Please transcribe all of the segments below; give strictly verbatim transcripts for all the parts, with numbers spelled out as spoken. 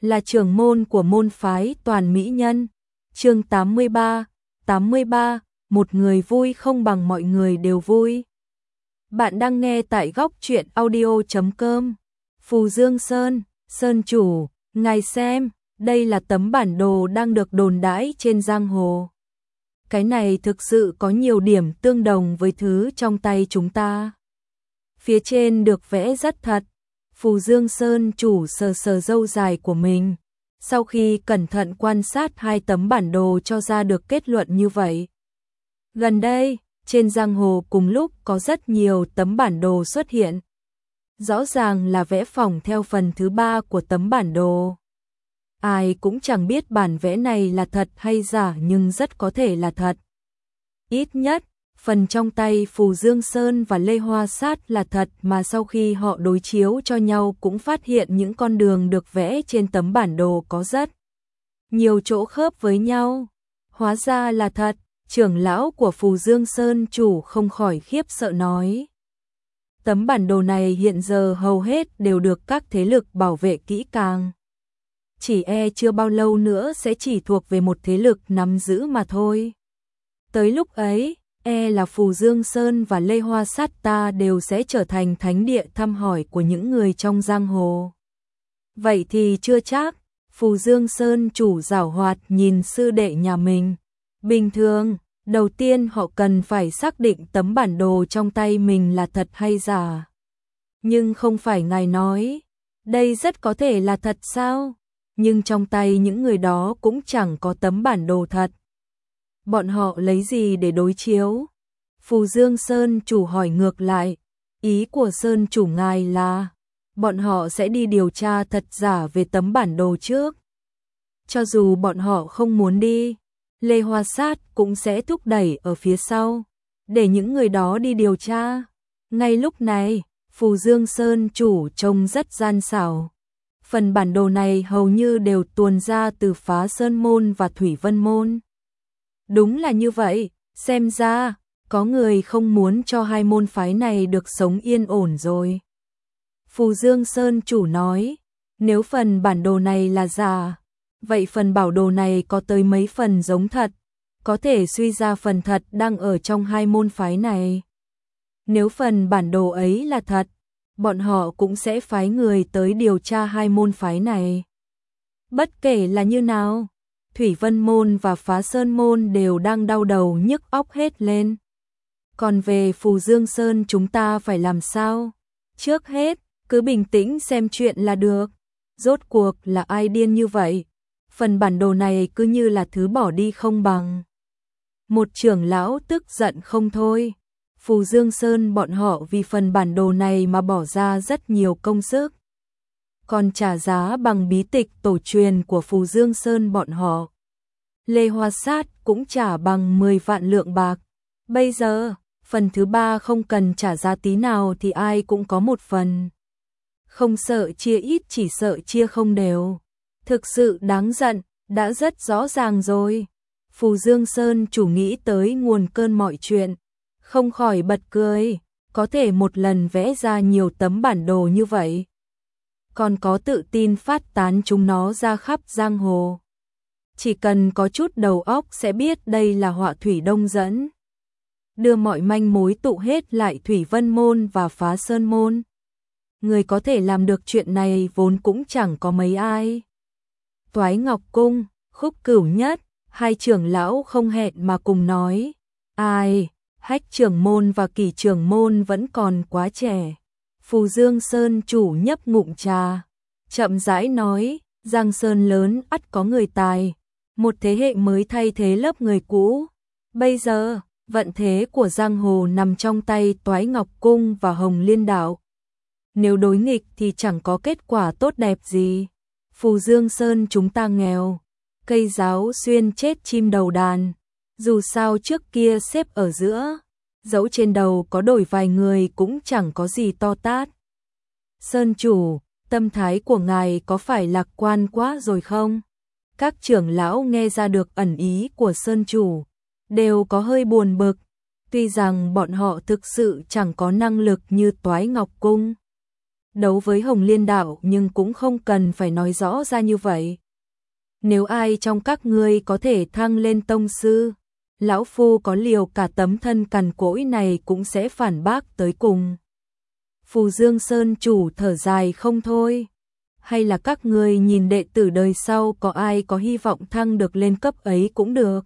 là trưởng môn của môn phái Toàn Mỹ Nhân. Chương tám mươi ba, tám mươi ba, một người vui không bằng mọi người đều vui. Bạn đang nghe tại góc truyện audio chấm com. Phù Dương Sơn, Sơn chủ, ngài xem, đây là tấm bản đồ đang được đồn đãi trên giang hồ. Cái này thực sự có nhiều điểm tương đồng với thứ trong tay chúng ta. Phía trên được vẽ rất thật. Phù Dương Sơn chủ sờ sờ râu dài của mình. Sau khi cẩn thận quan sát hai tấm bản đồ cho ra được kết luận như vậy. Gần đây, trên giang hồ cùng lúc có rất nhiều tấm bản đồ xuất hiện. Rõ ràng là vẽ phỏng theo phần thứ ba của tấm bản đồ. Ai cũng chẳng biết bản vẽ này là thật hay giả nhưng rất có thể là thật. Ít nhất, phần trong tay Phù Dương Sơn và Lê Hoa Sát là thật mà sau khi họ đối chiếu cho nhau cũng phát hiện những con đường được vẽ trên tấm bản đồ có rất nhiều chỗ khớp với nhau. Hóa ra là thật, trưởng lão của Phù Dương Sơn chủ không khỏi khiếp sợ nói. Tấm bản đồ này hiện giờ hầu hết đều được các thế lực bảo vệ kỹ càng. Chỉ e chưa bao lâu nữa sẽ chỉ thuộc về một thế lực nắm giữ mà thôi. Tới lúc ấy, e là Phù Dương Sơn và Lê Hoa Sát ta đều sẽ trở thành thánh địa thăm hỏi của những người trong giang hồ. Vậy thì chưa chắc. Phù Dương Sơn chủ giảo hoạt nhìn sư đệ nhà mình. Bình thường, đầu tiên họ cần phải xác định tấm bản đồ trong tay mình là thật hay giả. Nhưng không phải ngài nói, đây rất có thể là thật sao? Nhưng trong tay những người đó cũng chẳng có tấm bản đồ thật. Bọn họ lấy gì để đối chiếu? Phù Dương Sơn chủ hỏi ngược lại, ý của Sơn chủ ngài là, bọn họ sẽ đi điều tra thật giả về tấm bản đồ trước. Cho dù bọn họ không muốn đi, Lê Hoa Sát cũng sẽ thúc đẩy ở phía sau, để những người đó đi điều tra. Ngay lúc này, Phù Dương Sơn chủ trông rất gian xảo. Phần bản đồ này hầu như đều tuồn ra từ Phá Sơn Môn và Thủy Vân Môn. Đúng là như vậy, xem ra, có người không muốn cho hai môn phái này được sống yên ổn rồi. Phù Dương Sơn chủ nói, nếu phần bản đồ này là giả, vậy phần bảo đồ này có tới mấy phần giống thật, có thể suy ra phần thật đang ở trong hai môn phái này. Nếu phần bản đồ ấy là thật, bọn họ cũng sẽ phái người tới điều tra hai môn phái này. Bất kể là như nào, Thủy Vân Môn và Phá Sơn Môn đều đang đau đầu nhức óc hết lên. Còn về Phù Dương Sơn chúng ta phải làm sao? Trước hết, cứ bình tĩnh xem chuyện là được. Rốt cuộc là ai điên như vậy? Phần bản đồ này cứ như là thứ bỏ đi không bằng. Một trưởng lão tức giận không thôi. Phù Dương Sơn bọn họ vì phần bản đồ này mà bỏ ra rất nhiều công sức. Còn trả giá bằng bí tịch tổ truyền của Phù Dương Sơn bọn họ. Lê Hoa Sát cũng trả bằng mười vạn lượng bạc. Bây giờ, phần thứ ba không cần trả giá tí nào thì ai cũng có một phần. Không sợ chia ít chỉ sợ chia không đều. Thực sự đáng giận, đã rất rõ ràng rồi. Phù Dương Sơn chủ nghĩ tới nguồn cơn mọi chuyện. Không khỏi bật cười, có thể một lần vẽ ra nhiều tấm bản đồ như vậy. Còn có tự tin phát tán chúng nó ra khắp giang hồ. Chỉ cần có chút đầu óc sẽ biết đây là họa thủy đông dẫn. Đưa mọi manh mối tụ hết lại Thủy Vân Môn và Phá Sơn Môn. Người có thể làm được chuyện này vốn cũng chẳng có mấy ai. Toái Ngọc Cung, Khúc Cửu Nhất, hai trưởng lão không hẹn mà cùng nói. Ai, Hách trưởng môn và Kỷ trưởng môn vẫn còn quá trẻ. Phù Dương Sơn chủ nhấp ngụm trà, chậm rãi nói, Giang Sơn lớn ắt có người tài, một thế hệ mới thay thế lớp người cũ. Bây giờ, vận thế của giang hồ nằm trong tay Toái Ngọc Cung và Hồng Liên Đạo. Nếu đối nghịch thì chẳng có kết quả tốt đẹp gì. Phù Dương Sơn chúng ta nghèo, cây giáo xuyên chết chim đầu đàn. Dù sao trước kia xếp ở giữa, dẫu trên đầu có đổi vài người cũng chẳng có gì to tát. Sơn chủ, tâm thái của ngài có phải lạc quan quá rồi không? Các trưởng lão nghe ra được ẩn ý của Sơn chủ, đều có hơi buồn bực, tuy rằng bọn họ thực sự chẳng có năng lực như Toái Ngọc Cung. đấu với Hồng Liên Đạo nhưng cũng không cần phải nói rõ ra như vậy. Nếu ai trong các ngươi có thể thăng lên tông sư, lão phu có liều cả tấm thân cằn cỗi này cũng sẽ phản bác tới cùng. Phù Dương Sơn chủ thở dài không thôi. Hay là các ngươi nhìn đệ tử đời sau có ai có hy vọng thăng được lên cấp ấy cũng được.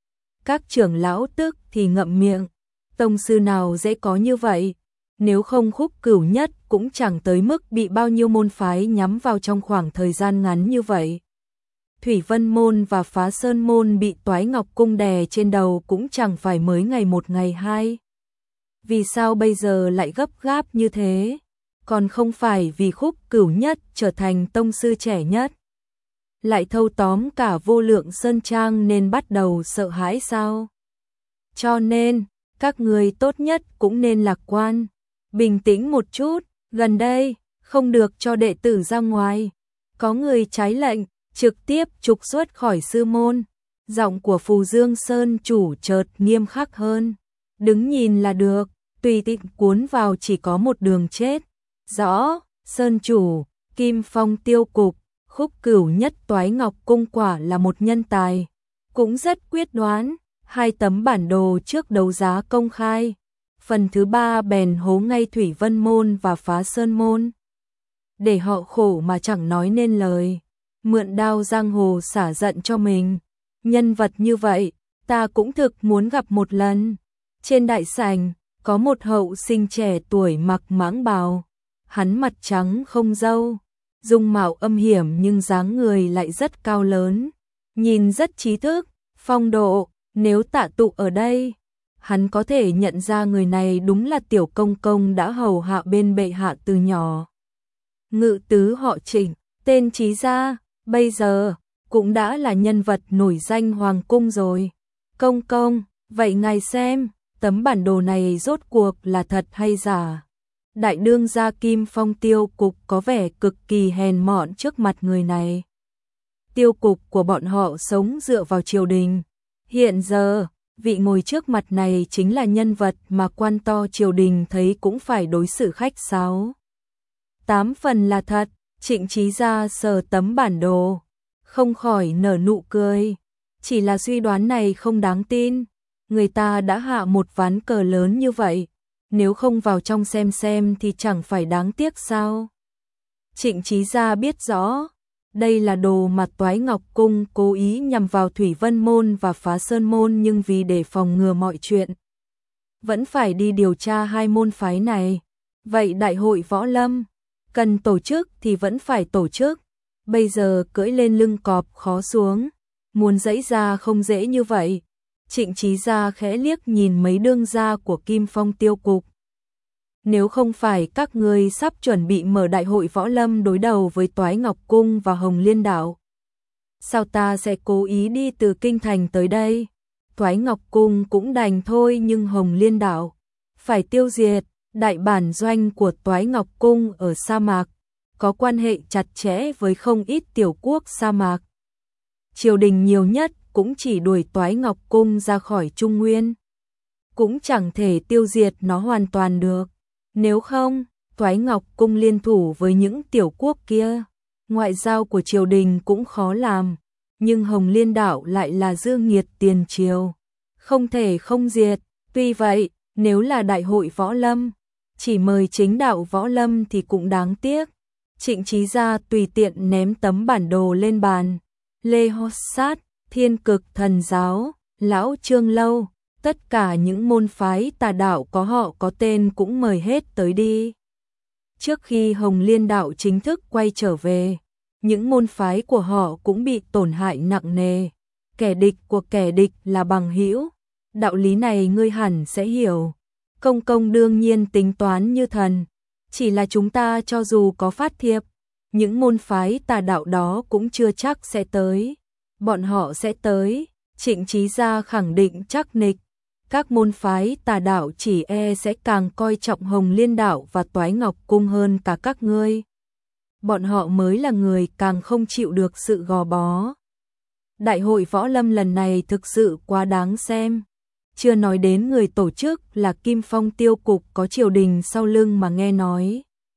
Các trưởng lão tức thì ngậm miệng. Tông sư nào dễ có như vậy. Nếu không Khúc Cửu Nhất cũng chẳng tới mức bị bao nhiêu môn phái nhắm vào trong khoảng thời gian ngắn như vậy. Thủy Vân Môn và Phá Sơn Môn bị Toái Ngọc Cung đè trên đầu cũng chẳng phải mới ngày một ngày hai. Vì sao bây giờ lại gấp gáp như thế? Còn không phải vì Khúc Cửu Nhất trở thành tông sư trẻ nhất, lại thâu tóm cả Vô Lượng Sơn Trang nên bắt đầu sợ hãi sao? Cho nên, các người tốt nhất cũng nên lạc quan, bình tĩnh một chút, gần đây, không được cho đệ tử ra ngoài. Có người trái lệnh, trực tiếp trục xuất khỏi sư môn. Giọng của Phù Dương Sơn chủ chợt nghiêm khắc hơn. Đứng nhìn là được, tùy tiện cuốn vào chỉ có một đường chết. Rõ, Sơn chủ, Kim Phong tiêu cục, Khúc Cửu Nhất Toái Ngọc Cung quả là một nhân tài. Cũng rất quyết đoán, hai tấm bản đồ trước đấu giá công khai. Phần thứ ba bèn hố ngay Thủy Vân Môn và Phá Sơn Môn. Để họ khổ mà chẳng nói nên lời. Mượn đao giang hồ xả giận cho mình. Nhân vật như vậy, ta cũng thực muốn gặp một lần. Trên đại sảnh, có một hậu sinh trẻ tuổi mặc mãng bào. Hắn mặt trắng không râu, dung mạo âm hiểm nhưng dáng người lại rất cao lớn. Nhìn rất trí thức, phong độ, nếu Tạ Tụ ở đây, hắn có thể nhận ra người này đúng là tiểu công công đã hầu hạ bên bệ hạ từ nhỏ. Ngự tứ họ Trịnh, tên Trí Gia, bây giờ cũng đã là nhân vật nổi danh hoàng cung rồi. Công công, vậy ngài xem, tấm bản đồ này rốt cuộc là thật hay giả? Đại đương gia Kim Phong tiêu cục có vẻ cực kỳ hèn mọn trước mặt người này. Tiêu cục của bọn họ sống dựa vào triều đình. Hiện giờ, vị ngồi trước mặt này chính là nhân vật mà quan to triều đình thấy cũng phải đối xử khách sáo. Tám phần là thật, Trịnh Trí Gia sờ tấm bản đồ, không khỏi nở nụ cười. Chỉ là suy đoán này không đáng tin. Người ta đã hạ một ván cờ lớn như vậy, nếu không vào trong xem xem thì chẳng phải đáng tiếc sao? Trịnh Trí Gia biết rõ, đây là đồ mà Toái Ngọc Cung cố ý nhằm vào Thủy Vân Môn và Phá Sơn Môn, nhưng vì để phòng ngừa mọi chuyện, vẫn phải đi điều tra hai môn phái này. Vậy đại hội võ lâm, cần tổ chức thì vẫn phải tổ chức. Bây giờ cưỡi lên lưng cọp khó xuống, muốn giãy ra không dễ như vậy. Trịnh Trí Gia khẽ liếc nhìn mấy đương gia của Kim Phong tiêu cục. Nếu không phải các ngươi sắp chuẩn bị mở đại hội võ lâm đối đầu với Toái Ngọc Cung và Hồng Liên Đạo, sao ta sẽ cố ý đi từ kinh thành tới đây? Toái Ngọc Cung cũng đành thôi, nhưng Hồng Liên Đạo phải tiêu diệt. Đại bản doanh của Toái Ngọc Cung ở sa mạc, có quan hệ chặt chẽ với không ít tiểu quốc sa mạc. Triều đình nhiều nhất cũng chỉ đuổi Toái Ngọc Cung ra khỏi Trung Nguyên, cũng chẳng thể tiêu diệt nó hoàn toàn được. Nếu không, Toái Ngọc Cung liên thủ với những tiểu quốc kia, ngoại giao của triều đình cũng khó làm. Nhưng Hồng Liên Đạo lại là dương nghiệt tiền triều, không thể không diệt. Tuy vậy, nếu là đại hội võ lâm, chỉ mời chính đạo võ lâm thì cũng đáng tiếc. Trịnh Trí Gia tùy tiện ném tấm bản đồ lên bàn. Lê Hốt Sát, Thiên Cực Thần Giáo, Lão Trương Lâu, tất cả những môn phái tà đạo có họ có tên cũng mời hết tới đi. Trước khi Hồng Liên Đạo chính thức quay trở về, những môn phái của họ cũng bị tổn hại nặng nề. Kẻ địch của kẻ địch là bằng hữu, đạo lý này ngươi hẳn sẽ hiểu. Công công đương nhiên tính toán như thần, chỉ là chúng ta cho dù có phát thiệp, những môn phái tà đạo đó cũng chưa chắc sẽ tới. Bọn họ sẽ tới, Trịnh Trí Gia khẳng định chắc nịch. Các môn phái tà đạo chỉ e sẽ càng coi trọng Hồng Liên Đạo và Toái Ngọc Cung hơn cả các ngươi. Bọn họ mới là người càng không chịu được sự gò bó. Đại hội võ lâm lần này thực sự quá đáng xem. Chưa nói đến người tổ chức là Kim Phong tiêu cục có triều đình sau lưng mà nghe nói.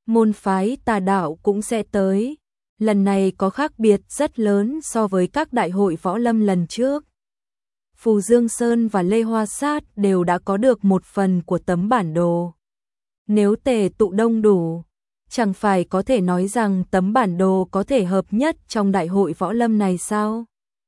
môn phái tà đạo cũng sẽ tới. Lần này có khác biệt rất lớn so với các đại hội võ lâm lần trước. Phù Dương Sơn và Lê Hoa Sát đều đã có được một phần của tấm bản đồ. Nếu tề tụ đông đủ, chẳng phải có thể nói rằng tấm bản đồ có thể hợp nhất trong đại hội võ lâm này sao?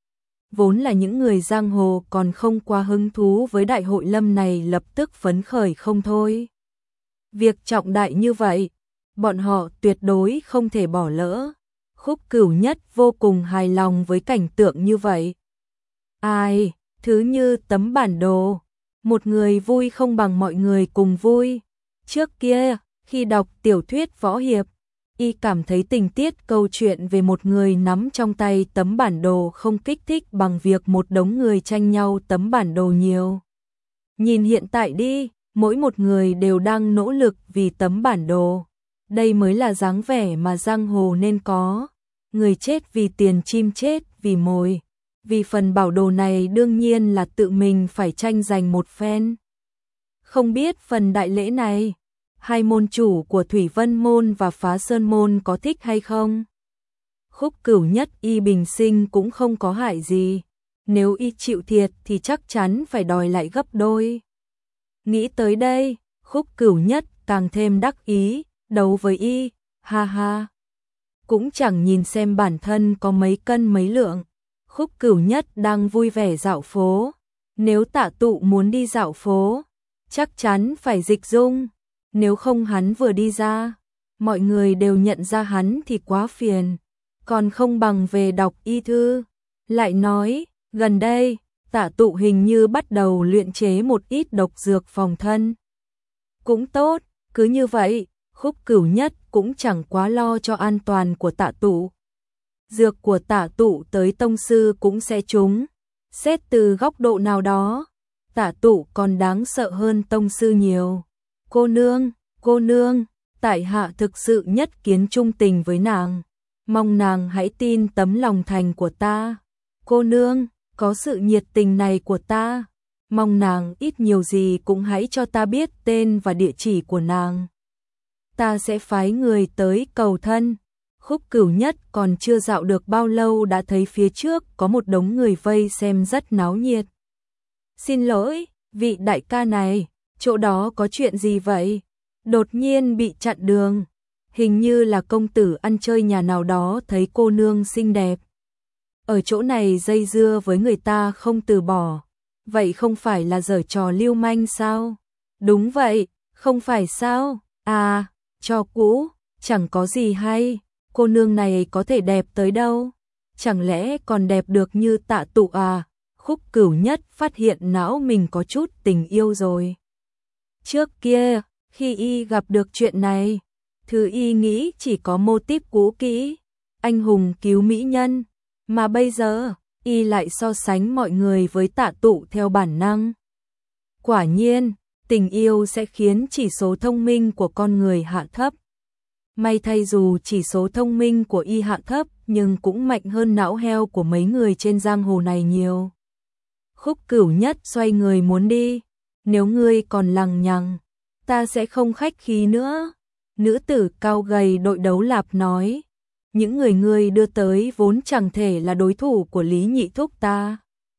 Vốn là những người giang hồ còn không quá hứng thú với đại hội lâm này lập tức phấn khởi không thôi. Việc trọng đại như vậy, bọn họ tuyệt đối không thể bỏ lỡ. Khúc Cửu Nhất vô cùng hài lòng với cảnh tượng như vậy. Ai, thứ như tấm bản đồ, một người vui không bằng mọi người cùng vui. Trước kia, khi đọc tiểu thuyết võ hiệp, y cảm thấy tình tiết câu chuyện về một người nắm trong tay tấm bản đồ không kích thích bằng việc một đống người tranh nhau tấm bản đồ nhiều. Nhìn hiện tại đi, mỗi một người đều đang nỗ lực vì tấm bản đồ. Đây mới là dáng vẻ mà giang hồ nên có. Người chết vì tiền, chim chết vì mồi. Vì phần bảo đồ này đương nhiên là tự mình phải tranh giành một phen. Không biết phần đại lễ này, hai môn chủ của Thủy Vân Môn và Phá Sơn Môn có thích hay không? Khúc Cửu Nhất y bình sinh cũng không có hại gì. Nếu y chịu thiệt thì chắc chắn phải đòi lại gấp đôi. Nghĩ tới đây, Khúc Cửu Nhất càng thêm đắc ý, đấu với y, ha ha. Cũng chẳng nhìn xem bản thân có mấy cân mấy lượng. Khúc Cửu Nhất đang vui vẻ dạo phố. Nếu Tạ Tụ muốn đi dạo phố, chắc chắn phải dịch dung. Nếu không hắn vừa đi ra, mọi người đều nhận ra hắn thì quá phiền. Còn không bằng về đọc y thư. Lại nói, gần đây, Tạ Tụ hình như bắt đầu luyện chế một ít độc dược phòng thân. Cũng tốt, cứ như vậy, Khúc Cửu Nhất cũng chẳng quá lo cho an toàn của Tạ Tụ. Dược của Tạ Tụ tới tông sư cũng sẽ trúng. Xét từ góc độ nào đó, Tạ Tụ còn đáng sợ hơn tông sư nhiều. Cô nương, cô nương, tại hạ thực sự nhất kiến trung tình với nàng. Mong nàng hãy tin tấm lòng thành của ta. Cô nương, có sự nhiệt tình này của ta. Mong nàng ít nhiều gì cũng hãy cho ta biết tên và địa chỉ của nàng. Ta sẽ phái người tới cầu thân. Khúc Cửu Nhất còn chưa dạo được bao lâu đã thấy phía trước có một đống người vây xem rất náo nhiệt. Xin lỗi, vị đại ca này, chỗ đó có chuyện gì vậy? Đột nhiên bị chặn đường. Hình như là công tử ăn chơi nhà nào đó thấy cô nương xinh đẹp. Ở chỗ này dây dưa với người ta không từ bỏ. Vậy không phải là giở trò lưu manh sao? Đúng vậy, không phải sao? À, trò cũ, chẳng có gì hay. Cô nương này có thể đẹp tới đâu? Chẳng lẽ còn đẹp được như Tạ Tụ à? Khúc Cửu Nhất phát hiện não mình có chút tình yêu rồi. Trước kia, khi y gặp được chuyện này, thứ y nghĩ chỉ có mô típ cũ kỹ, anh hùng cứu mỹ nhân, mà bây giờ, y lại so sánh mọi người với Tạ Tụ theo bản năng. Quả nhiên, tình yêu sẽ khiến chỉ số thông minh của con người hạ thấp. May thay dù chỉ số thông minh của y hạ thấp nhưng cũng mạnh hơn não heo của mấy người trên giang hồ này nhiều. Khúc Cửu Nhất xoay người muốn đi. Nếu ngươi còn lằng nhằng, ta sẽ không khách khí nữa. Nữ tử cao gầy đội đấu lạp nói. Những người ngươi đưa tới vốn chẳng thể là đối thủ của Lý Nhị Thúc ta.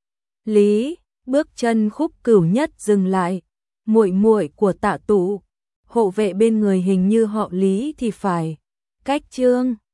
Lý, bước chân Khúc Cửu Nhất dừng lại. Muội muội của Tạ Tụ, hộ vệ bên người hình như họ Lý thì phải. Cách Trương.